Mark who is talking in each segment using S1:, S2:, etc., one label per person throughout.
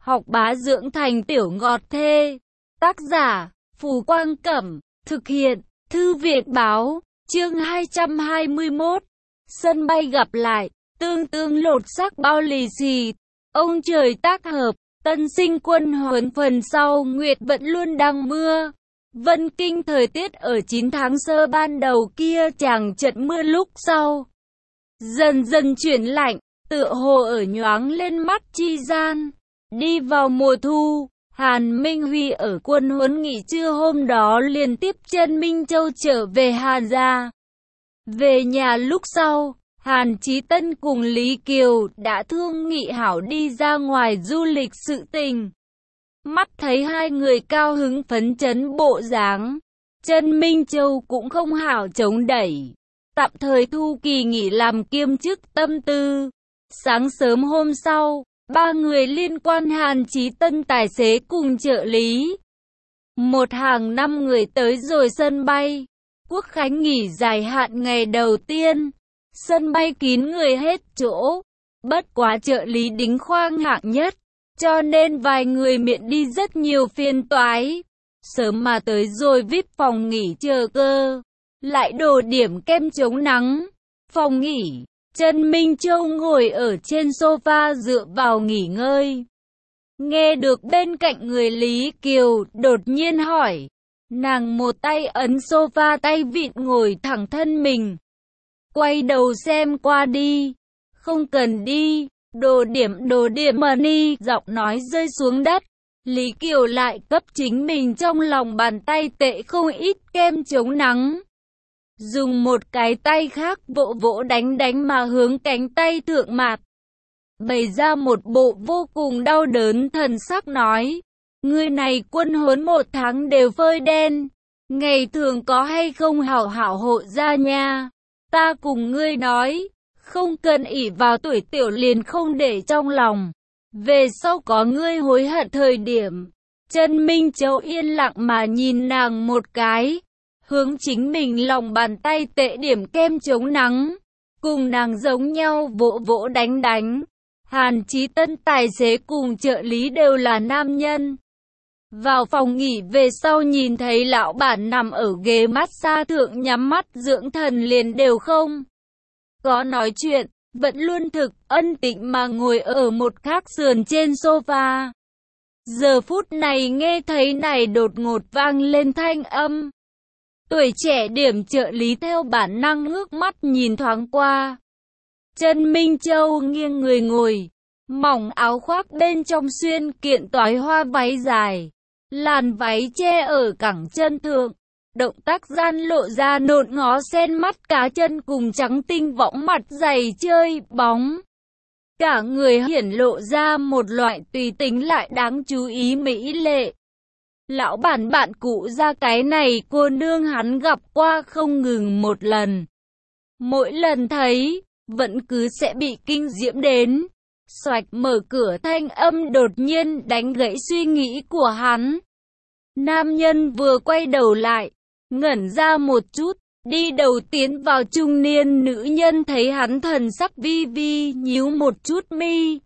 S1: học bá dưỡng thành tiểu ngọt thê. Tác giả, Phù Quang Cẩm, thực hiện, Thư viện Báo, chương 221. Sân bay gặp lại, tương tương lột xác bao lì xì. Ông trời tác hợp, tân sinh quân huấn phần sau Nguyệt vẫn luôn đang mưa. Vân Kinh thời tiết ở 9 tháng sơ ban đầu kia chàng trận mưa lúc sau dần dần chuyển lạnh, tựa hồ ở nhoáng lên mắt chi gian. Đi vào mùa thu, Hàn Minh Huy ở quân huấn nghỉ trưa hôm đó liền tiếp chân Minh Châu trở về Hàn gia. Về nhà lúc sau, Hàn Chí Tân cùng Lý Kiều đã thương nghị hảo đi ra ngoài du lịch sự tình. Mắt thấy hai người cao hứng phấn chấn bộ dáng, chân Minh Châu cũng không hảo chống đẩy, tạm thời thu kỳ nghỉ làm kiêm chức tâm tư. Sáng sớm hôm sau, ba người liên quan Hàn Chí Tân tài xế cùng trợ lý, một hàng 5 người tới rồi sân bay. Quốc khánh nghỉ dài hạn ngày đầu tiên, sân bay kín người hết chỗ, bất quá trợ lý đính khoang hạng nhất, cho nên vài người miễn đi rất nhiều phiền toái. Sớm mà tới rồi VIP phòng nghỉ chờ cơ, lại đổ điểm kem chống nắng. Phòng nghỉ, Trần Minh Châu ngồi ở trên sofa dựa vào nghỉ ngơi. Nghe được bên cạnh người Lý Kiều đột nhiên hỏi, nàng một tay ấn sofa tay vịn ngồi thẳng thân mình. Quay đầu xem qua đi, không cần đi, đồ điểm mà ni, giọng nói rơi xuống đất. Lý Kiều lại cấp chính mình trong lòng bàn tay tệ không ít kem chống nắng. Dùng một cái tay khác vỗ vỗ đánh mà hướng cánh tay thượng mạt. Bày ra một bộ vô cùng đau đớn thần sắc nói, người này quân huấn 1 tháng đều phơi đen, ngày thường có hay không hảo hảo hộ ra nha. Ta cùng ngươi nói, không cần ỷ vào tuổi tiểu liền không để trong lòng, về sau có ngươi hối hận thời điểm. Trần Minh Châu yên lặng mà nhìn nàng một cái, hướng chính mình lòng bàn tay tệ điểm kem chống nắng, cùng nàng giống nhau vỗ vỗ đánh. Hàn Chí Tân tài xế cùng trợ lý đều là nam nhân. Vào phòng nghỉ về sau nhìn thấy lão bản nằm ở ghế massage thượng nhắm mắt dưỡng thần liền đều không có nói chuyện, vẫn luôn thực ân tĩnh mà ngồi ở một khác sườn trên sofa. Giờ phút này nghe thấy này đột ngột vang lên thanh âm. Tuổi trẻ điểm trợ lý theo bản năng ngước mắt nhìn thoáng qua. Trần Minh Châu nghiêng người ngồi, mỏng áo khoác bên trong xuyên kiện toái hoa váy dài, làn váy che ở cẳng chân thượng, động tác gian lộ ra nộn ngó sen mắt cá chân cùng trắng tinh võng mặt dày chơi bóng. Cả người hiển lộ ra một loại tùy tính lại đáng chú ý mỹ lệ. Lão bản bạn cũ ra cái này cô nương hắn gặp qua không ngừng một lần. Mỗi lần thấy, vẫn cứ sẽ bị kinh diễm đến. Xoạch mở cửa thanh âm đột nhiên đánh gãy suy nghĩ của hắn. Nam nhân vừa quay đầu lại, ngẩn ra một chút, đi đầu tiến vào trung niên nữ nhân thấy hắn thần sắc vi vi nhíu một chút mi.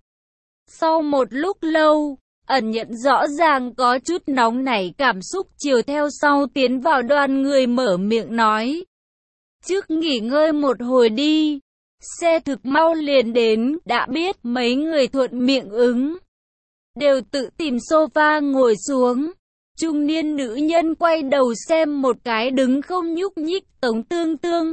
S1: Sau một lúc lâu, ẩn nhận rõ ràng có chút nóng nảy cảm xúc chiều theo sau tiến vào đoàn người mở miệng nói. Trước nghỉ ngơi một hồi đi, xe thực mau liền đến, đã biết mấy người thuận miệng ứng. Đều tự tìm sofa ngồi xuống. Trung niên nữ nhân quay đầu xem một cái đứng không nhúc nhích Tống Tương Tương.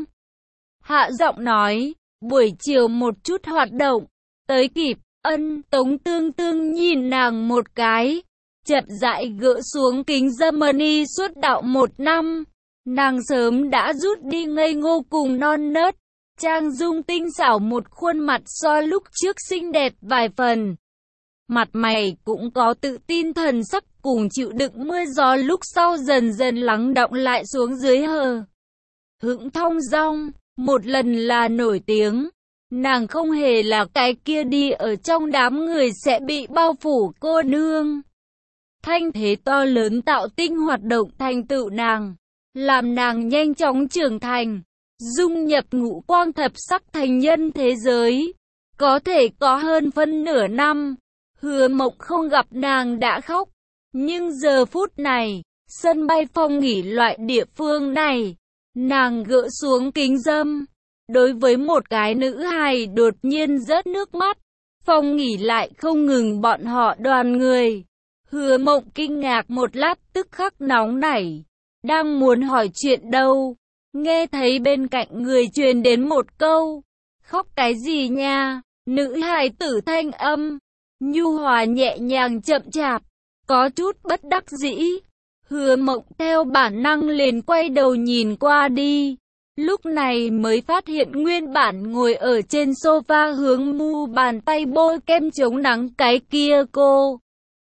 S1: Hạ giọng nói, buổi chiều một chút hoạt động, tới kịp. Tống Tương Tương nhìn nàng một cái, chậm rãi gỡ xuống kính Germany suốt đạo 1 năm. Nàng sớm đã rút đi ngây ngô cùng non nớt, trang dung tinh xảo một khuôn mặt so lúc trước xinh đẹp vài phần. Mặt mày cũng có tự tin thần sắc cùng chịu đựng mưa gió lúc sau dần dần lắng đọng lại xuống dưới hờ. Hững thong dong, một lần là nổi tiếng. Nàng không hề là cái kia đi ở trong đám người sẽ bị bao phủ cô nương. Thanh thế to lớn tạo tinh hoạt động thành tựu nàng, làm nàng nhanh chóng trưởng thành, dung nhập ngũ quang thập sắc thành nhân thế giới. Có thể có hơn phân nửa năm, Hứa Mộng không gặp nàng đã khóc. Nhưng giờ phút này, sân bay Phong nghỉ loại địa phương này, nàng gỡ xuống kính râm. Đối với một cái nữ hài đột nhiên rớt nước mắt, Phong nghỉ lại không ngừng bọn họ đoàn người. Hứa Mộng kinh ngạc một lát tức khắc nóng nảy, đang muốn hỏi chuyện đâu, nghe thấy bên cạnh người truyền đến một câu, khóc cái gì nha, nữ hài tử thanh âm, nhu hòa nhẹ nhàng chậm chạp, có chút bất đắc dĩ. Hứa Mộng theo bản năng liền quay đầu nhìn qua đi, lúc này mới phát hiện nguyên bản ngồi ở trên sofa hướng mu bàn tay bôi kem chống nắng cái kia cô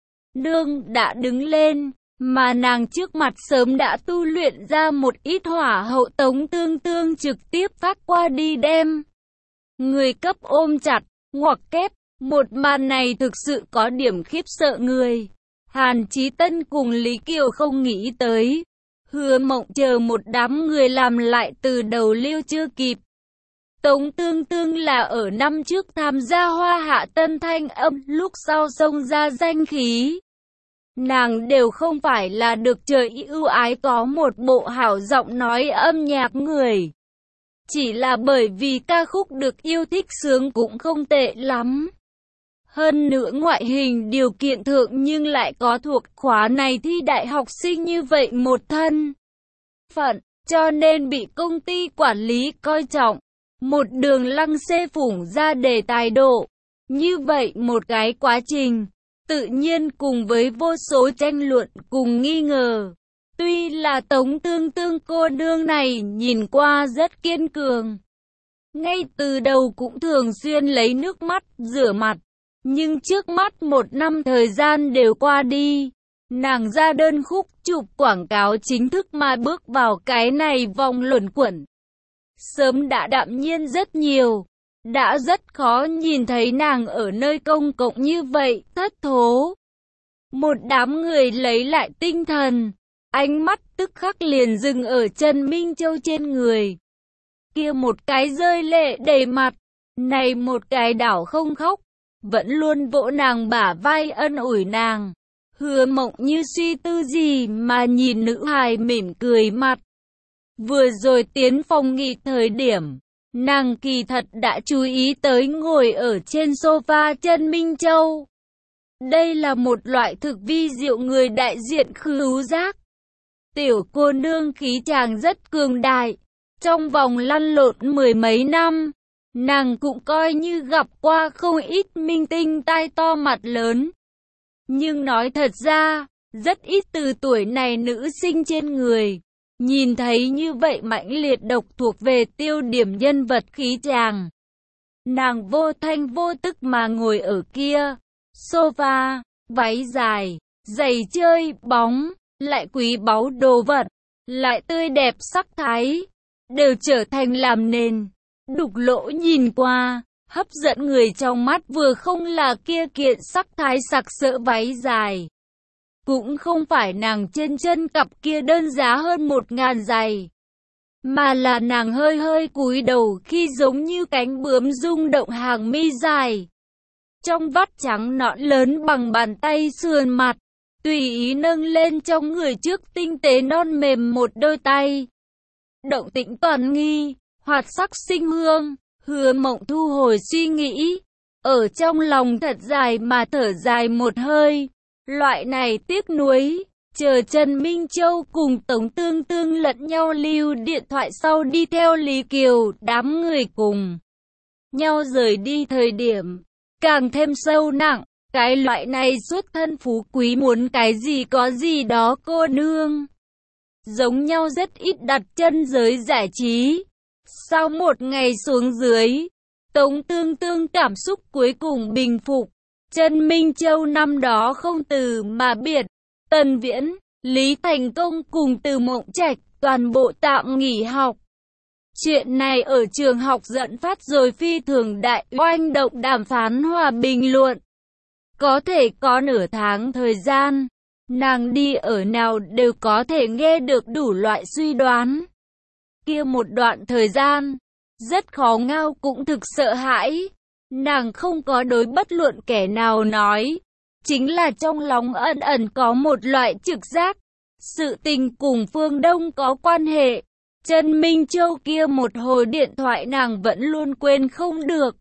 S1: nương đã đứng lên, mà nàng trước mặt sớm đã tu luyện ra một ít hỏa hậu Tống Tương Tương trực tiếp phát qua đi đem người cấp ôm chặt, ngoặc kép. Một màn này thực sự có điểm khiếp sợ người. Hàn Chí Tân cùng Lý Kiều không nghĩ tới. Hứa Mộng chờ một đám người làm lại từ đầu liêu chưa kịp. Tống Tương Tương là ở năm trước tham gia Hoa Hạ Tân Thanh Âm, lúc sau xông ra danh khí. Nàng đều không phải là được trời ưu ái có một bộ hảo giọng nói âm nhạc người. Chỉ là bởi vì ca khúc được yêu thích sướng cũng không tệ lắm. Hơn nữa ngoại hình điều kiện thượng nhưng lại có thuộc khóa này thi đại học sinh như vậy một thân phận, cho nên bị công ty quản lý coi trọng. Một đường lăng xê phủng ra đề tài độ. Như vậy một cái quá trình, tự nhiên cùng với vô số tranh luận cùng nghi ngờ. Tuy là Tống Tương Tương cô nương này nhìn qua rất kiên cường, ngay từ đầu cũng thường xuyên lấy nước mắt rửa mặt, nhưng trước mắt một năm thời gian đều qua đi, nàng ra đơn khúc chụp quảng cáo chính thức mà bước vào cái này vòng luẩn quẩn. Sớm đã đạm nhiên rất nhiều, đã rất khó nhìn thấy nàng ở nơi công cộng như vậy, thất thố. Một đám người lấy lại tinh thần, ánh mắt tức khắc liền dừng ở Trần Minh Châu trên người. Kia một cái rơi lệ đầy mặt, này một cái đảo không khóc, vẫn luôn vỗ nàng bả vai ân ủi nàng. Hứa Mộng như suy tư gì mà nhìn nữ hài mỉm cười mặt. Vừa rồi tiến phòng nghỉ thời điểm, nàng kỳ thật đã chú ý tới ngồi ở trên sofa Trần Minh Châu. Đây là một loại thực vi diệu người đại diện khứu giác. Tiểu cô nương khí chàng rất cường đại. Trong vòng lăn lộn mười mấy năm, nàng cũng coi như gặp qua không ít minh tinh tai to mặt lớn. Nhưng nói thật ra, rất ít từ tuổi này nữ sinh trên người. Nhìn thấy như vậy mãnh liệt độc thuộc về tiêu điểm nhân vật khí chàng. Nàng vô thanh vô tức mà ngồi ở kia, sofa, váy dài, giày chơi, bóng, lại quý báu đồ vật, lại tươi đẹp sắc thái, đều trở thành làm nền, đục lỗ nhìn qua, hấp dẫn người trong mắt vừa không là kia kiện sắc thái sặc sỡ váy dài. Cũng không phải nàng trên chân cặp kia đơn giá hơn 1.000 giày, mà là nàng hơi hơi cúi đầu khi giống như cánh bướm rung động hàng mi dài. Trong vắt trắng nõn lớn bằng bàn tay sườn mặt, tùy ý nâng lên trong người trước tinh tế non mềm một đôi tay. Động tĩnh toàn nghi, hoạt sắc sinh hương, Hứa Mộng thu hồi suy nghĩ, ở trong lòng thật dài mà thở dài một hơi. Loại này tiếc nuối, chờ Trần Minh Châu cùng Tống Tương Tương lẫn nhau lưu điện thoại sau đi theo Lý Kiều, đám người cùng nhau rời đi thời điểm, càng thêm sâu nặng, cái loại này xuất thân phú quý muốn cái gì có gì đó cô nương. Giống nhau rất ít đặt chân giới giải trí. Sau một ngày xuống dưới, Tống Tương Tương cảm xúc cuối cùng bình phục. Trần Minh Châu năm đó không từ mà biệt, Tần Viễn, Lý Thành Công cùng Từ Mộng Trạch toàn bộ tạm nghỉ học. Chuyện này ở trường học dẫn phát rồi phi thường đại oanh động đàm phán hòa bình luận. Có thể có nửa tháng thời gian, nàng đi ở nào đều có thể nghe được đủ loại suy đoán. Kia một đoạn thời gian, rất khó ngao cũng thực sợ hãi. Nàng không có đối bất luận kẻ nào nói, chính là trong lòng ẩn ẩn có một loại trực giác. Sự tình cùng Phương Đông có quan hệ. Trần Minh Châu kia một hồi điện thoại nàng vẫn luôn quên không được.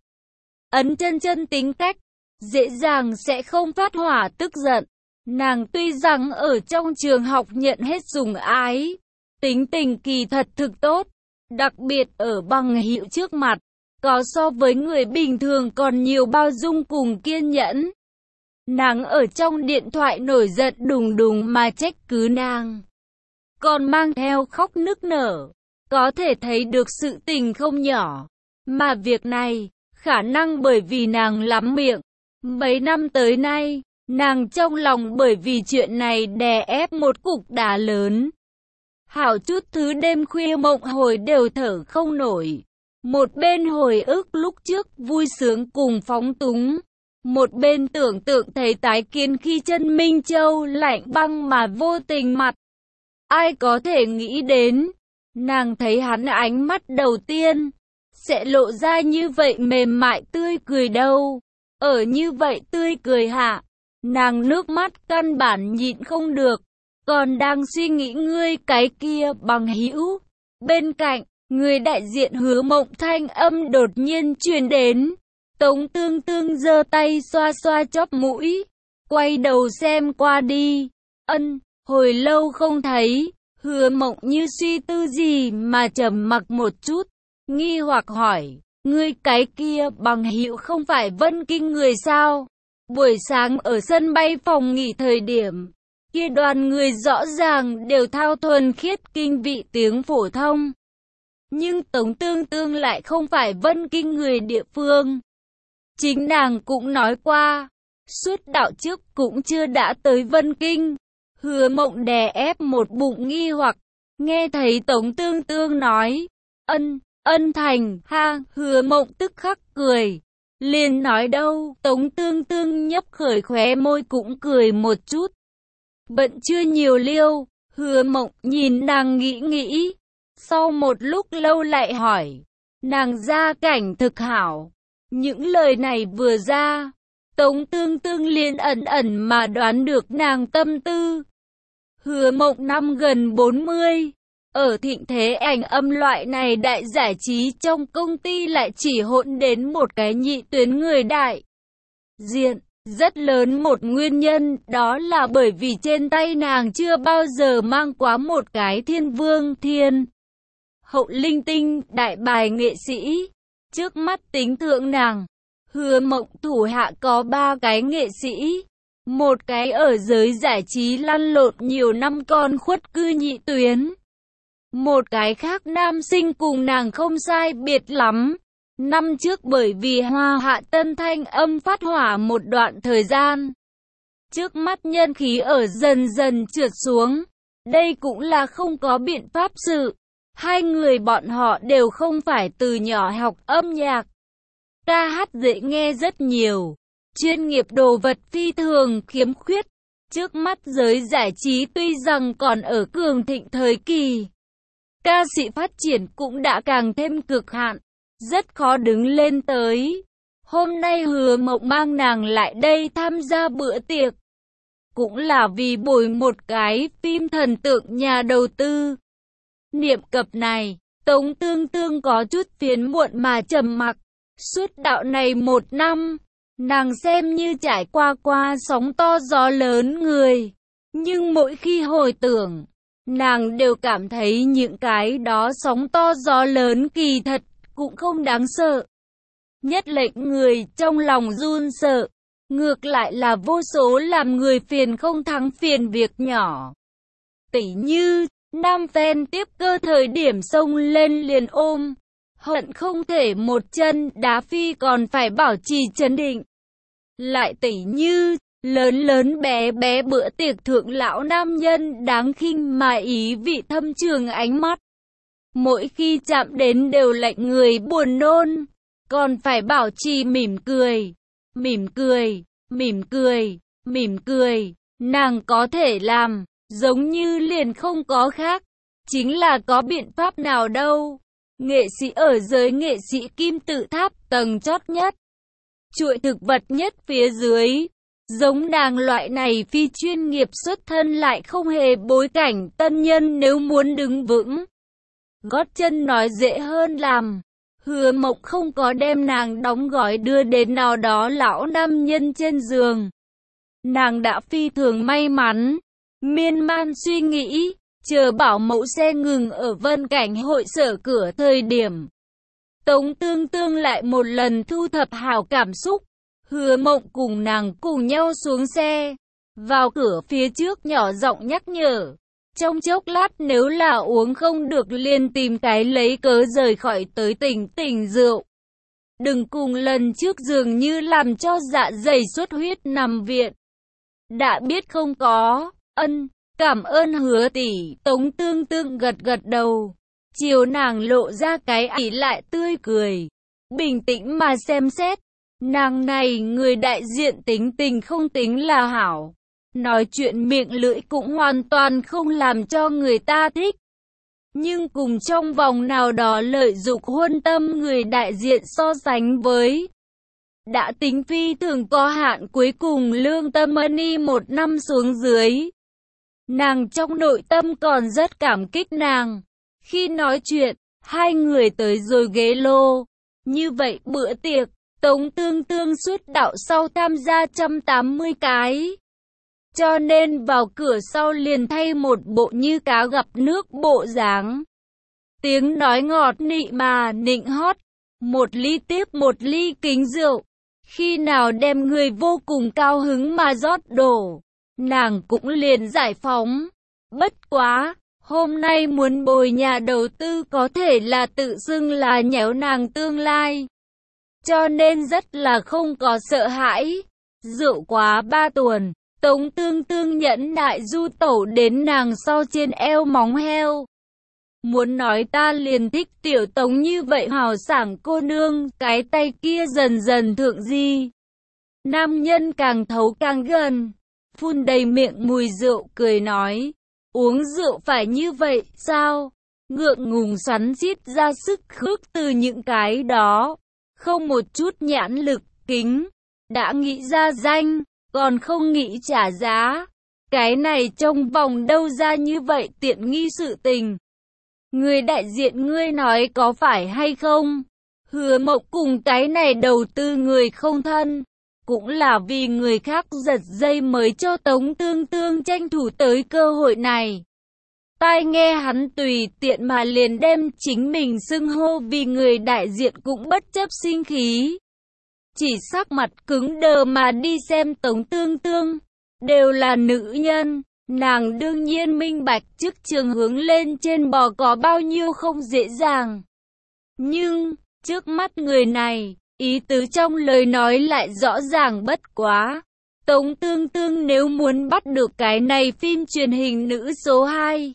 S1: Ấn Chân Chân tính cách, dễ dàng sẽ không phát hỏa tức giận. Nàng tuy rằng ở trong trường học nhận hết sủng ái, tính tình kỳ thật thực tốt, đặc biệt ở bằng hữu trước mặt, có so với người bình thường còn nhiều bao dung cùng kiên nhẫn. Nàng ở trong điện thoại nổi giận đùng đùng mà trách cứ nàng, còn mang theo khóc nức nở, có thể thấy được sự tình không nhỏ, mà việc này, khả năng bởi vì nàng lắm miệng. Mấy năm tới nay, nàng trong lòng bởi vì chuyện này đè ép một cục đá lớn. Hảo chút thứ đêm khuya mộng hồi đều thở không nổi. Một bên hồi ức lúc trước vui sướng cùng phóng túng, một bên tưởng tượng thấy tái kiến khi Trần Minh Châu lạnh băng mà vô tình mặt. Ai có thể nghĩ đến, nàng thấy hắn ánh mắt đầu tiên, sẽ lộ ra như vậy mềm mại tươi cười đâu. Ở như vậy tươi cười hạ, nàng nước mắt căn bản nhịn không được, còn đang suy nghĩ ngươi cái kia bằng hữu. Bên cạnh, người đại diện Hứa Mộng thanh âm đột nhiên truyền đến. Tống Tương Tương giơ tay xoa xoa chóp mũi, quay đầu xem qua đi. Ân, hồi lâu không thấy. Hứa Mộng như suy tư gì mà trầm mặc một chút, nghi hoặc hỏi, ngươi cái kia bằng hữu không phải Vân Kinh người sao? Buổi sáng ở sân bay phòng nghỉ thời điểm, kia đoàn người rõ ràng đều thao thuần khiết kinh vị tiếng phổ thông. Nhưng Tống Tương Tương lại không phải Vân Kinh người địa phương. Chính nàng cũng nói qua, suốt đạo trước cũng chưa đã tới Vân Kinh. Hứa Mộng đè ép một bụng nghi hoặc, nghe thấy Tống Tương Tương nói, ân thành, ha, Hứa Mộng tức khắc cười. Liền nói đâu, Tống Tương Tương nhấp khởi khóe môi cũng cười một chút. Bận chưa nhiều liêu, Hứa Mộng nhìn nàng nghĩ. Sau một lúc lâu lại hỏi, nàng gia cảnh thực hảo. Những lời này vừa ra, Tống Tương Tương liền ẩn ẩn mà đoán được nàng tâm tư. Hứa Mộng năm gần 40, ở thịnh thế ảnh âm loại này đại giải trí trong công ty lại chỉ hỗn đến một cái nhị tuyến người đại diện. Rất lớn một nguyên nhân đó là bởi vì trên tay nàng chưa bao giờ mang quá một cái thiên vương thiên hậu linh tinh đại bài nghệ sĩ. Trước mắt tính thượng nàng, Hứa Mộng thủ hạ có 3 cái nghệ sĩ. Một cái ở giới giải trí lăn lộn nhiều năm con khuất cư nhị tuyến. Một cái khác nam sinh cùng nàng không sai biệt lắm. Năm trước bởi vì Hoa Hạ Tân thanh âm phát hỏa một đoạn thời gian. Trước mắt nhân khí ở dần dần trượt xuống. Đây cũng là không có biện pháp sự. Hai người bọn họ đều không phải từ nhỏ học âm nhạc. Ca hát dễ nghe rất nhiều. Chuyên nghiệp đồ vật phi thường khiếm khuyết. Trước mắt giới giải trí tuy rằng còn ở cường thịnh thời kỳ, ca sĩ phát triển cũng đã càng thêm cực hạn, rất khó đứng lên tới. Hôm nay Hứa Mộng mang nàng lại đây tham gia bữa tiệc, cũng là vì bồi một cái phim thần tượng nhà đầu tư. Niệm cập này, Tống Tương Tương có chút phiền muộn mà trầm mặc. Suốt đạo này 1 năm, nàng xem như trải qua sóng to gió lớn người. Nhưng mỗi khi hồi tưởng, nàng đều cảm thấy những cái đó sóng to gió lớn kỳ thật cũng không đáng sợ. Nhất lệnh người trong lòng run sợ, ngược lại là vô số làm người phiền không thắng phiền việc nhỏ. Tỉ như, nam fan tiếp cơ thời điểm xông lên liền ôm, hận không thể một chân đá phi còn phải bảo trì trấn định. Lại tỉ như, lớn bé bé bữa tiệc thượng lão nam nhân đáng khinh mà ý vị thâm trường ánh mắt. Mỗi khi chạm đến đều lệnh người buồn nôn, còn phải bảo trì mỉm cười. Nàng có thể làm, giống như liền không có khác. Chính là có biện pháp nào đâu. Nghệ sĩ ở giới nghệ sĩ kim tự tháp tầng chót nhất, chuỗi thực vật nhất phía dưới, Giống nàng loại này phi chuyên nghiệp xuất thân lại không hề bối cảnh tân nhân nếu muốn đứng vững gót chân nói dễ hơn làm. Hứa Mộc không có đem nàng đóng gói đưa đến nào đó lão nam nhân trên giường. Nàng đã phi thường may mắn, miên man suy nghĩ, chờ bảo mẫu xe ngừng ở Vân Cảnh hội sở cửa thời điểm. Tống Tương Tương lại một lần thu thập hảo cảm xúc. Hứa Mộng cùng nàng cùng nhau xuống xe. Vào cửa phía trước nhỏ giọng nhắc nhở. Trong chốc lát nếu là uống không được liền tìm cái lấy cớ rời khỏi tới tỉnh rượu. Đừng cùng lần trước dường như làm cho dạ dày xuất huyết nằm viện. Đã biết không có, cảm ơn Hứa tỷ. Tống Tương Tương gật gật đầu. Chiều nàng lộ ra cái ỷ lại tươi cười. Bình tĩnh mà xem xét. Nàng này người đại diện tính tình không tính là hảo. Nói chuyện miệng lưỡi cũng hoàn toàn không làm cho người ta thích. Nhưng cùng trong vòng nào đó lợi dụng huân tâm người đại diện so sánh với. Đã tính phi thường có hạn cuối cùng lương tâm money một năm xuống dưới. Nàng trong nội tâm còn rất cảm kích nàng. Khi nói chuyện, hai người tới rồi ghế lô. Như vậy bữa tiệc, Tống Tương Tương suốt đạo sau tham gia 180 cái. Cho nên vào cửa sau liền thay một bộ như cá gặp nước bộ dáng. Tiếng nói ngọt nị mà nịnh hót. Một ly tiếp một ly kính rượu. Khi nào đem người vô cùng cao hứng mà rót đổ. Nàng cũng liền giải phóng. Bất quá, hôm nay muốn bồi nhà đầu tư có thể là tự xưng là nhéo nàng tương lai. Cho nên rất là không có sợ hãi. Rượu quá 3 tuần. Tống Tương Tương nhẫn nại du tẩu đến nàng sau trên eo móng heo. Muốn nói ta liền thích tiểu Tống như vậy hào sảng cô nương, cái tay kia dần dần thượng di. Nam nhân càng thấu càng gần, phun đầy miệng mùi rượu cười nói, uống rượu phải như vậy sao? Ngượng ngùng xoắn xít ra sức khước từ những cái đó, không một chút nhãn lực kính, đã nghĩ ra danh. Còn không nghĩ trả giá. Cái này trong vòng đâu ra như vậy tiện nghi sự tình. Người đại diện ngươi nói có phải hay không? Hứa Mộc cùng cái này đầu tư người không thân. Cũng là vì người khác giật dây mới cho Tống Tương Tương tranh thủ tới cơ hội này. Tai nghe hắn tùy tiện mà liền đem chính mình xưng hô vì người đại diện cũng bất chấp sinh khí. Chỉ sắc mặt cứng đờ mà đi xem Tống Tương Tương. Đều là nữ nhân, nàng đương nhiên minh bạch chức trường hướng lên trên bò có bao nhiêu không dễ dàng. Nhưng, trước mắt người này, ý tứ trong lời nói lại rõ ràng bất quá. Tống Tương Tương nếu muốn bắt được cái này phim truyền hình nữ số 2.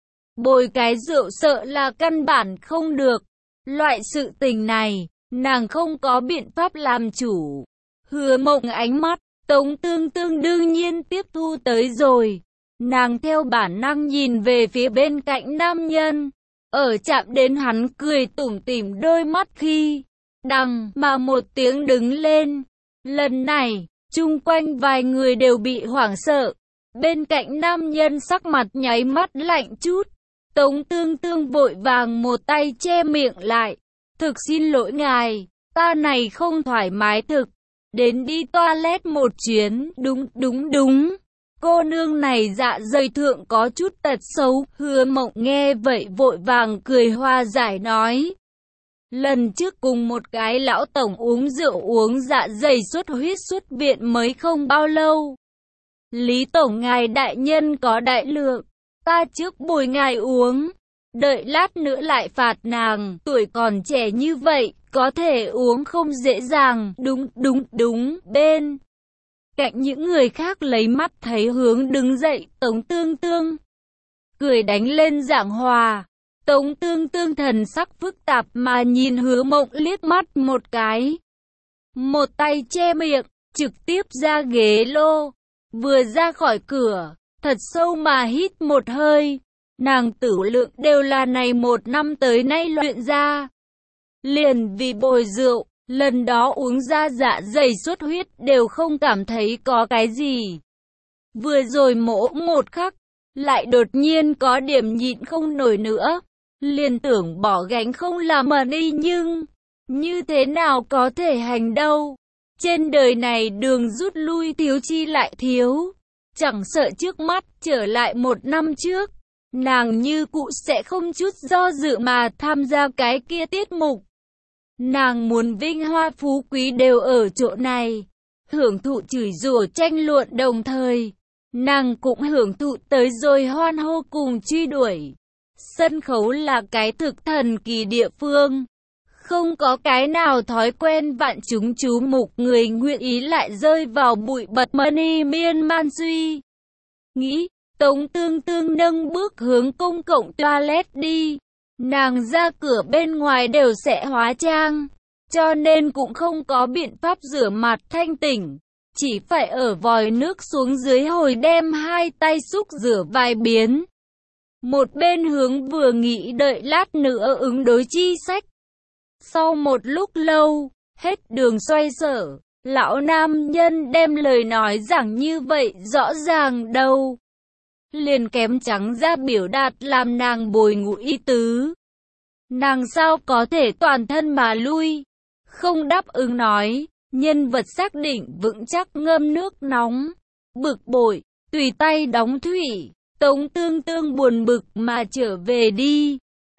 S1: Bồi cái rượu sợ là căn bản không được. Loại sự tình này. Nàng không có biện pháp làm chủ. Hứa Mộng ánh mắt, Tống Tương Tương đương nhiên tiếp thu tới rồi. Nàng theo bản năng nhìn về phía bên cạnh nam nhân. Ở chạm đến hắn cười tủm tỉm đôi mắt khi đằng mà một tiếng đứng lên. Lần này, chung quanh vài người đều bị hoảng sợ. Bên cạnh nam nhân sắc mặt nháy mắt lạnh chút. Tống Tương Tương vội vàng một tay che miệng lại. Thực xin lỗi ngài, ta này không thoải mái thực. Đến đi toilet một chuyến, đúng. Cô nương này dạ dày thượng có chút tật xấu. Hứa Mộng nghe vậy vội vàng cười hòa giải nói. Lần trước cùng một cái lão tổng uống rượu uống dạ dày xuất huyết xuất viện mới không bao lâu. Lý tổng ngài đại nhân có đại lượng, ta trước bồi ngài uống. Đợi lát nữa lại phạt nàng, tuổi còn trẻ như vậy, có thể uống không dễ dàng, đúng, bên cạnh những người khác lấy mắt thấy hướng đứng dậy, Tống Tương Tương cười đánh lên giảng hòa. Tống Tương Tương thần sắc phức tạp mà nhìn Hứa Mộng liếc mắt một cái. Một tay che miệng, trực tiếp ra ghế lô, vừa ra khỏi cửa, thật sâu mà hít một hơi. Nàng tử lượng đều là này một năm tới nay luyện ra. Liền vì bồi rượu, Lần đó uống ra dạ dày xuất huyết đều không cảm thấy có cái gì. Vừa rồi mổ một khắc, lại đột nhiên có điểm nhịn không nổi nữa. Liền tưởng bỏ gánh không làm mà đi nhưng, như thế nào có thể hành đâu. Trên đời này đường rút lui thiếu chi lại thiếu. Chẳng sợ trước mắt trở lại 1 năm trước, nàng như cũ sẽ không chút do dự mà tham gia cái kia tiết mục. Nàng muốn vinh hoa phú quý đều ở chỗ này. Hưởng thụ chửi rủa tranh luận đồng thời. Nàng cũng hưởng thụ tới rồi hoan hô cùng truy đuổi. Sân khấu là cái thực thần kỳ địa phương. Không có cái nào thói quen vạn chúng chú mục người nguyện ý lại rơi vào bụi bật money miên man suy. Nghĩ, Tống Tương Tương nâng bước hướng công cộng toilet đi. Nàng ra cửa bên ngoài đều sẽ hóa trang, cho nên cũng không có biện pháp rửa mặt thanh tỉnh. Chỉ phải ở vòi nước xuống dưới hồi đem hai tay xúc rửa vài biến. Một bên hướng vừa nghĩ đợi lát nữa ứng đối chi sách. Sau một lúc lâu, hết đường xoay sở, lão nam nhân đem lời nói giảng như vậy rõ ràng đâu. Liền kém trắng ra biểu đạt làm nàng bồi ngụ ý tứ. Nàng sao có thể toàn thân mà lui, không đáp ứng nói, nhân vật xác định vững chắc ngâm nước nóng, bực bội, tùy tay đóng thủy, Tống Tương Tương buồn bực mà trở về đi.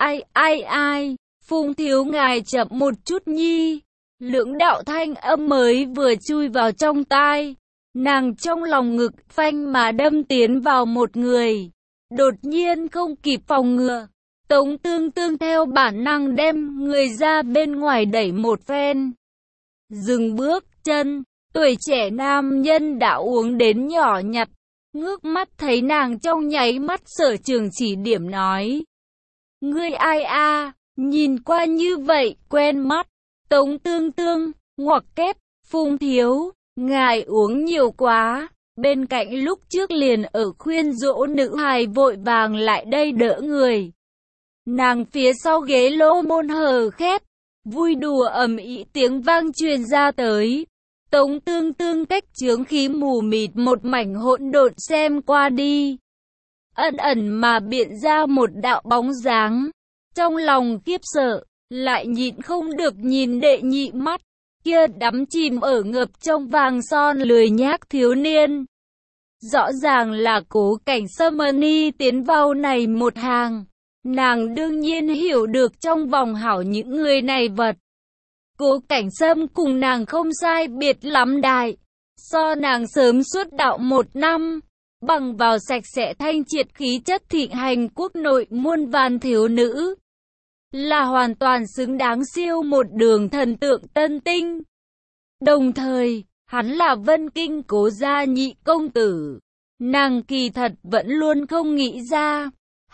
S1: Ai, Phùng thiếu ngài chậm một chút nhi, lưỡng đạo thanh âm mới vừa chui vào trong tai. Nàng trong lòng ngực phanh mà đâm tiến vào một người. Đột nhiên không kịp phòng ngừa. Tống Tương Tương theo bản năng đem người ra bên ngoài đẩy một phen. Dừng bước chân, tuổi trẻ nam nhân đã uống đến nhỏ nhặt. Ngước mắt thấy nàng trong nháy mắt sở trường chỉ điểm nói. Ngươi ai a? Nhìn qua như vậy quen mắt. Tống Tương Tương, ngoặc kép, Phùng thiếu. Ngài uống nhiều quá, bên cạnh lúc trước liền ở khuyên dỗ nữ hài vội vàng lại đây đỡ người. Nàng phía sau ghế lô môn hờ khép, vui đùa ầm ĩ tiếng vang truyền ra tới. Tống Tương Tương cách chướng khí mù mịt một mảnh hỗn độn xem qua đi. Ẩn ẩn mà biện ra một đạo bóng dáng, trong lòng khiếp sợ, lại nhịn không được nhìn đệ nhị mắt. Kia đắm chìm ở ngập trong vàng son lười nhác thiếu niên. Rõ ràng là Cố Cảnh Sâm ni tiến vào này một hàng. Nàng đương nhiên hiểu được trong vòng hảo những người này vật. Cố Cảnh Sâm cùng nàng không sai biệt lắm đại. So nàng sớm xuất đạo 1 năm. Bằng vào sạch sẽ thanh triệt khí chất thịnh hành quốc nội muôn vàn thiếu nữ. Là hoàn toàn xứng đáng siêu một đường thần tượng tân tinh. Đồng thời, hắn là Vân Kinh Cố gia nhị công tử. Nàng kỳ thật vẫn luôn không nghĩ ra.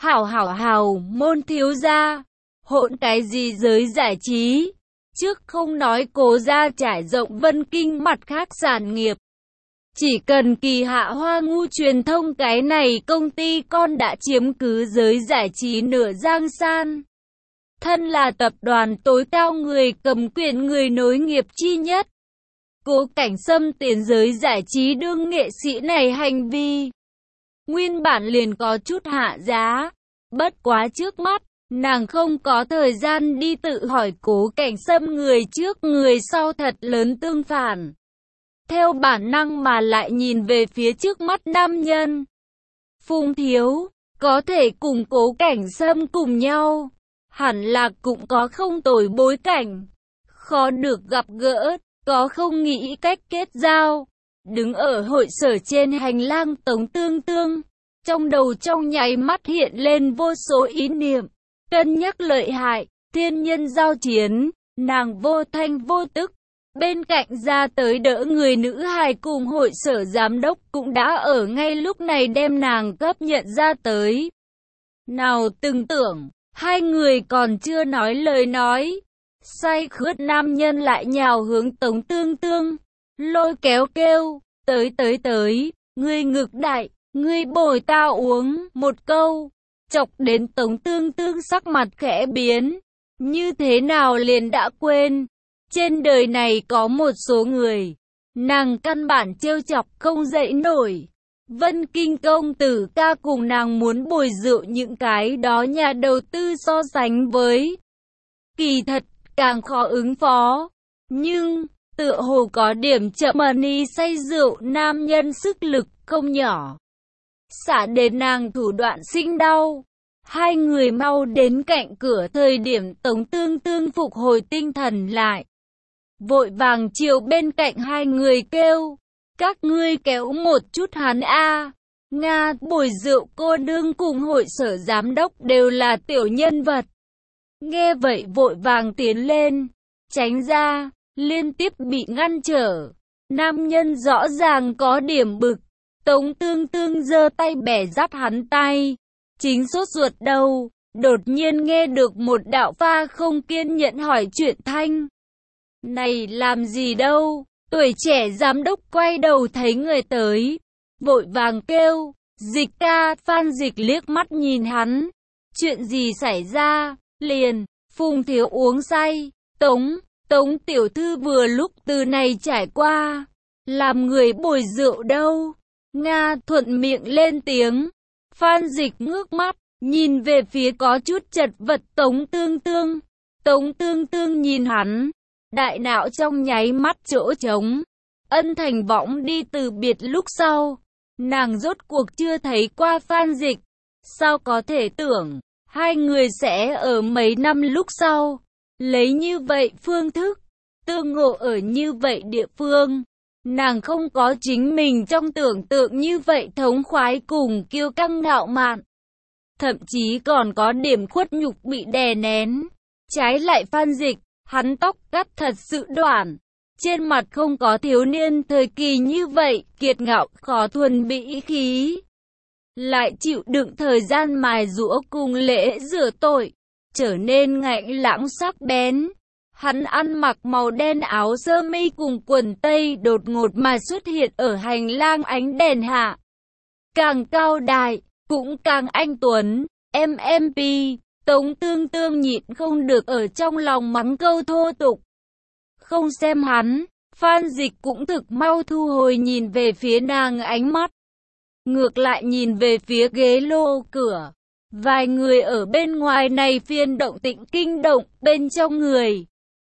S1: Hảo môn thiếu gia, hỗn cái gì giới giải trí. Trước không nói Cố gia trải rộng Vân Kinh mặt khác sản nghiệp. Chỉ cần Kỳ Hạ Hoa Ngu truyền thông cái này công ty con đã chiếm cứ giới giải trí nửa giang san. Thân là tập đoàn tối cao người cầm quyền người nối nghiệp chi nhất. Cố Cảnh Sâm tiến giới giải trí đương nghệ sĩ này hành vi. Nguyên bản liền có chút hạ giá. Bất quá trước mắt, nàng không có thời gian đi tự hỏi Cố Cảnh Sâm người trước người sau thật lớn tương phản. Theo bản năng mà lại nhìn về phía trước mắt nam nhân. Phùng thiếu, có thể cùng Cố Cảnh Sâm cùng nhau. Hẳn là cũng có không tồi bối cảnh. Khó được gặp gỡ, có không nghĩ cách kết giao. Đứng ở hội sở trên hành lang Tống Tương Tương. Trong đầu trong nháy mắt hiện lên vô số ý niệm. Cân nhắc lợi hại, thiên nhân giao chiến. Nàng vô thanh vô tức. Bên cạnh ra tới đỡ người nữ hài cùng hội sở giám đốc cũng đã ở ngay lúc này đem nàng cấp nhận ra tới. Nào từng tưởng. Hai người còn chưa nói lời nói. Say khướt nam nhân lại nhào hướng Tống Tương Tương. Lôi kéo kêu. Tới. Ngươi ngực đại. Ngươi bồi tao uống. Một câu. Chọc đến Tống Tương Tương sắc mặt khẽ biến. Như thế nào liền đã quên. Trên đời này có một số người, nàng căn bản trêu chọc không dậy nổi. Vân Kinh công tử ca cùng nàng muốn bồi dưỡng những cái đó nhà đầu tư so sánh với. Kỳ thật, càng khó ứng phó. Nhưng, tựa hồ có điểm chậm money say rượu nam nhân sức lực không nhỏ. Xả đến nàng thủ đoạn sinh đau. Hai người mau đến cạnh cửa thời điểm Tống Tương Tương phục hồi tinh thần lại. Vội vàng chiều bên cạnh hai người kêu. Các ngươi kéo một chút hắn a. Nga, bồi rượu cô nương cùng hội sở giám đốc đều là tiểu nhân vật. Nghe vậy vội vàng tiến lên, tránh ra, liên tiếp bị ngăn trở. Nam nhân rõ ràng có điểm bực. Tống Tương Tương giơ tay bẻ dắt hắn tay. Chính sốt ruột đâu, đột nhiên nghe được một đạo pha không kiên nhẫn hỏi chuyện thanh. Này làm gì đâu? Tuổi trẻ giám đốc quay đầu thấy người tới, vội vàng kêu, Dịch ca. Phan Dịch liếc mắt nhìn hắn. Chuyện gì xảy ra? Liền, Phùng thiếu uống say. Tống tiểu thư vừa lúc từ này trải qua. Làm người bồi rượu đâu? Nga thuận miệng lên tiếng. Phan Dịch ngước mắt, nhìn về phía có chút chật vật Tống Tương Tương. Tống Tương Tương nhìn hắn, đại não trong nháy mắt chỗ trống. Ân thành võng đi từ biệt lúc sau, nàng rốt cuộc chưa thấy qua Phan Dịch. Sao có thể tưởng, hai người sẽ ở mấy năm lúc sau, lấy như vậy phương thức, tương ngộ ở như vậy địa phương. Nàng không có chính mình trong tưởng tượng như vậy thống khoái cùng kiêu căng ngạo mạn. Thậm chí còn có điểm khuất nhục bị đè nén. Trái lại Phan Dịch, hắn tóc cắt thật sự đoạn. Trên mặt không có thiếu niên thời kỳ như vậy, kiệt ngạo, khó thuần bỉ khí. Lại chịu đựng thời gian mài giũa cùng lễ rửa tội, trở nên ngạnh lãng sắc bén. Hắn ăn mặc màu đen áo sơ mi cùng quần tây đột ngột mà xuất hiện ở hành lang ánh đèn hạ. Càng cao đại, cũng càng anh tuấn, MMP, Tống Tương Tương nhịn không được ở trong lòng mắng câu thô tục. Không xem hắn, Phan Dịch cũng thực mau thu hồi nhìn về phía nàng ánh mắt. Ngược lại nhìn về phía ghế lô cửa. Vài người ở bên ngoài này phiên động tĩnh kinh động bên trong người.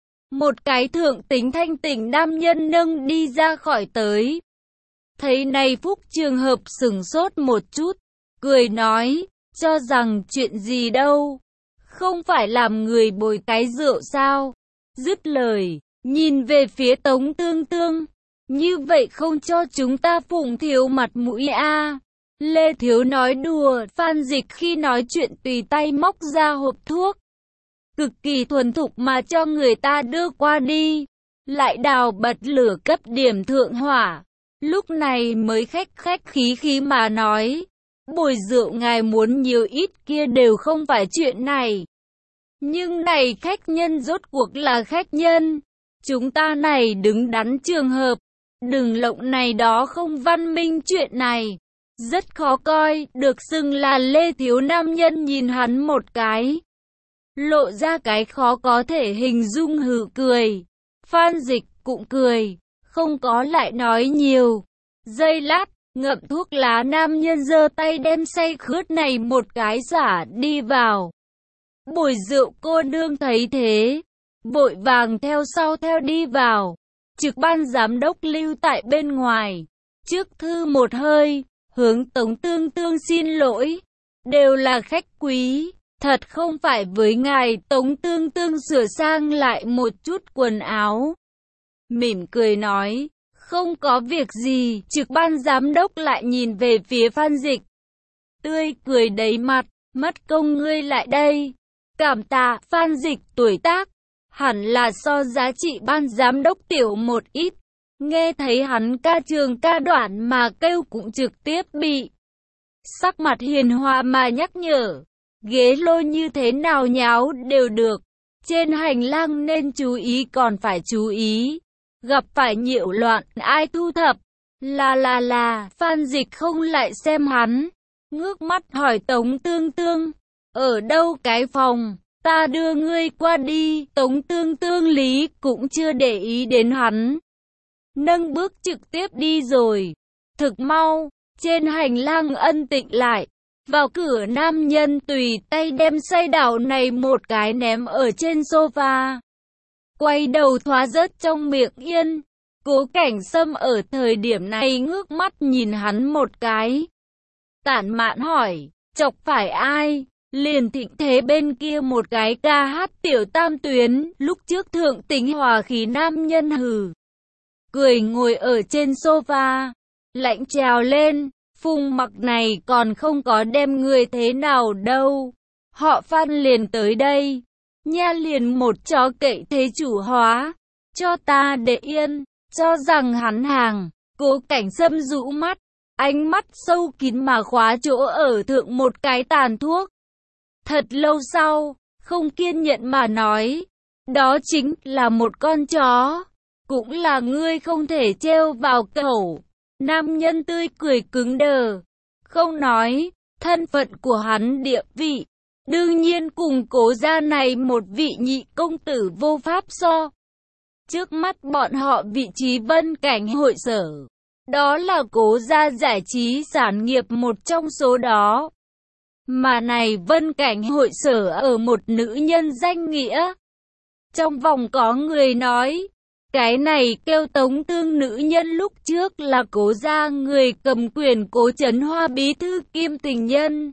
S1: Một cái thượng tính thanh tỉnh nam nhân nâng đi ra khỏi tới. Thấy này Phúc trường hợp sửng sốt một chút, cười nói, cho rằng chuyện gì đâu, không phải làm người bồi cái rượu sao. Dứt lời, nhìn về phía Tống Tương Tương, như vậy không cho chúng ta Phùng thiếu mặt mũi a. Lê Thiếu nói đùa, Phan Dịch khi nói chuyện tùy tay móc ra hộp thuốc. Cực kỳ thuần thục mà cho người ta đưa qua đi. Lại đào bật lửa cấp điểm thượng hỏa. Lúc này mới khách khí mà nói. Bồi rượu ngài muốn nhiều ít kia đều không phải chuyện này. Nhưng này khách nhân rốt cuộc là khách nhân. Chúng ta này đứng đắn trường hợp. Đừng lộng này đó không văn minh chuyện này. Rất khó coi, được xưng là Lê Thiếu nam nhân nhìn hắn một cái. Lộ ra cái khó có thể hình dung hừ cười. Phan Dịch cũng cười, không có lại nói nhiều. Giây lát, ngậm thuốc lá nam nhân giơ tay đem say khướt này một cái xả đi vào. Bồi rượu cô nương thấy thế, vội vàng theo sau theo đi vào. Trực ban giám đốc lưu tại bên ngoài. Trước thư một hơi, hướng Tống Tương Tương xin lỗi. Đều là khách quý. Thật không phải với ngài. Tống Tương Tương sửa sang lại một chút quần áo. Mỉm cười nói, không có việc gì. Trực ban giám đốc lại nhìn về phía Phan Dịch. Tươi cười đầy mặt, mất công ngươi lại đây. Cảm tạ. Phan Dịch tuổi tác, hẳn là so giá trị ban giám đốc tiểu một ít. Nghe thấy hắn ca trường ca đoạn mà kêu cũng trực tiếp bị. Sắc mặt hiền hòa mà nhắc nhở. Ghế lô như thế nào nháo đều được. Trên hành lang nên chú ý còn phải chú ý. Gặp phải nhiễu loạn ai thu thập. Là. Phan Dịch không lại xem hắn. Ngước mắt hỏi Tống Tương Tương. Ở đâu cái phòng? Ta đưa ngươi qua đi. Tống Tương Tương lý cũng chưa để ý đến hắn, nâng bước trực tiếp đi rồi. Thực mau, trên hành lang ân tĩnh lại. Vào cửa nam nhân tùy tay đem say đảo này một cái ném ở trên sofa. Quay đầu thoá rớt trong miệng yên. Cố Cảnh Sâm ở thời điểm này ngước mắt nhìn hắn một cái. Tản mạn hỏi, chọc phải ai? Liền Thịnh Thế bên kia một cái ca hát tiểu tam tuyến, lúc trước thượng tính hòa khí nam nhân hừ. Cười ngồi ở trên sofa, lạnh trèo lên, Phùng Mặc này còn không có đem người thế nào đâu. Họ Phan liền tới đây, nha liền một chó cậy thế chủ hóa, cho ta để yên, cho rằng hắn hàng. Cố Cảnh Sâm rũ mắt, ánh mắt sâu kín mà khóa chỗ ở thượng một cái tàn thuốc. Thật lâu sau, không kiên nhẫn mà nói, đó chính là một con chó, cũng là ngươi không thể treo vào cẩu. Nam nhân tươi cười cứng đờ, không nói, thân phận của hắn địa vị, đương nhiên cùng Cố gia này một vị nhị công tử vô pháp so. Trước mắt bọn họ vị trí Vân Cảnh hội sở, đó là Cố gia giải trí sản nghiệp một trong số đó. Mà này Vân Cảnh hội sở ở một nữ nhân danh nghĩa. Trong vòng có người nói, cái này kêu Tống Tương nữ nhân lúc trước là Cố gia người cầm quyền Cố Chấn Hoa bí thư kiêm tình nhân.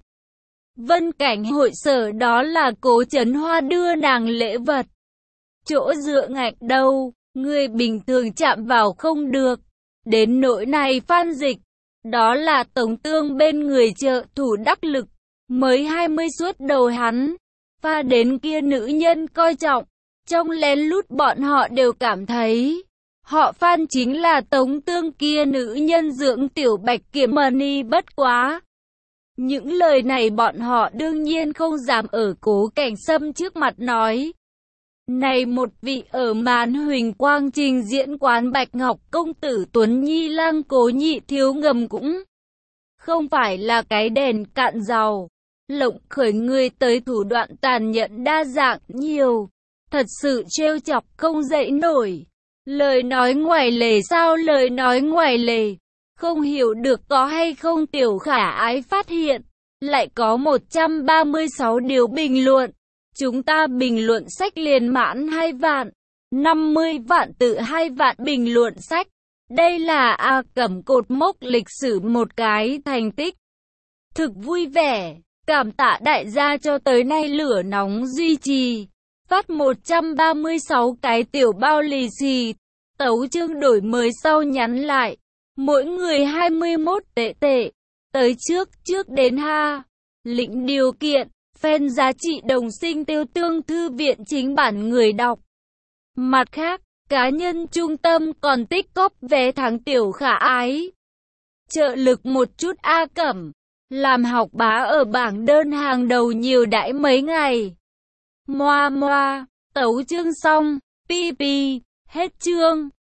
S1: Vân Cảnh hội sở đó là Cố Chấn Hoa đưa nàng lễ vật. Chỗ dựa ngạch đâu, người bình thường chạm vào không được. Đến nỗi này Phan Dịch, đó là Tống Tương bên người trợ thủ đắc lực. Mới 20 suốt đầu hắn, pha đến kia nữ nhân coi trọng. Trong lén lút bọn họ đều cảm thấy, họ Phan chính là Tống Tương kia nữ nhân dưỡng tiểu bạch kiểm money bất quá. Những lời này bọn họ đương nhiên không dám ở Cố Cảnh Sâm trước mặt nói. Này một vị ở màn huỳnh quang trình diễn quán Bạch Ngọc công tử Tuấn Nhi lang Cố nhị thiếu ngầm cũng không phải là cái đèn cạn dầu. Lộng khởi người tới thủ đoạn tàn nhẫn đa dạng nhiều. Thật sự trêu chọc không dậy nổi. Lời nói ngoài lề sao lời nói ngoài lề. Không hiểu được có hay không Tiểu Khả Ái phát hiện. Lại có 136 điều bình luận. Chúng ta bình luận sách liền mãn 2 vạn. 50 vạn tự 2 vạn bình luận sách. Đây là A Cẩm cột mốc lịch sử một cái thành tích. Thực vui vẻ. Cảm tạ đại gia cho tới nay lửa nóng duy trì. Phát 136 cái tiểu bao lì xì. Tấu chương đổi mới sau nhắn lại. Mỗi người 21 tệ tệ. Tới trước đến ha. Lĩnh điều kiện. Fan giá trị đồng sinh tiêu tương thư viện chính bản người đọc. Mặt khác, cá nhân trung tâm còn tích cóp vé tháng Tiểu Khả Ái. Trợ lực một chút A Cẩm. Làm học bá ở bảng đơn hàng đầu nhiều đãi mấy ngày. Moa, tấu chương xong, pi, hết chương.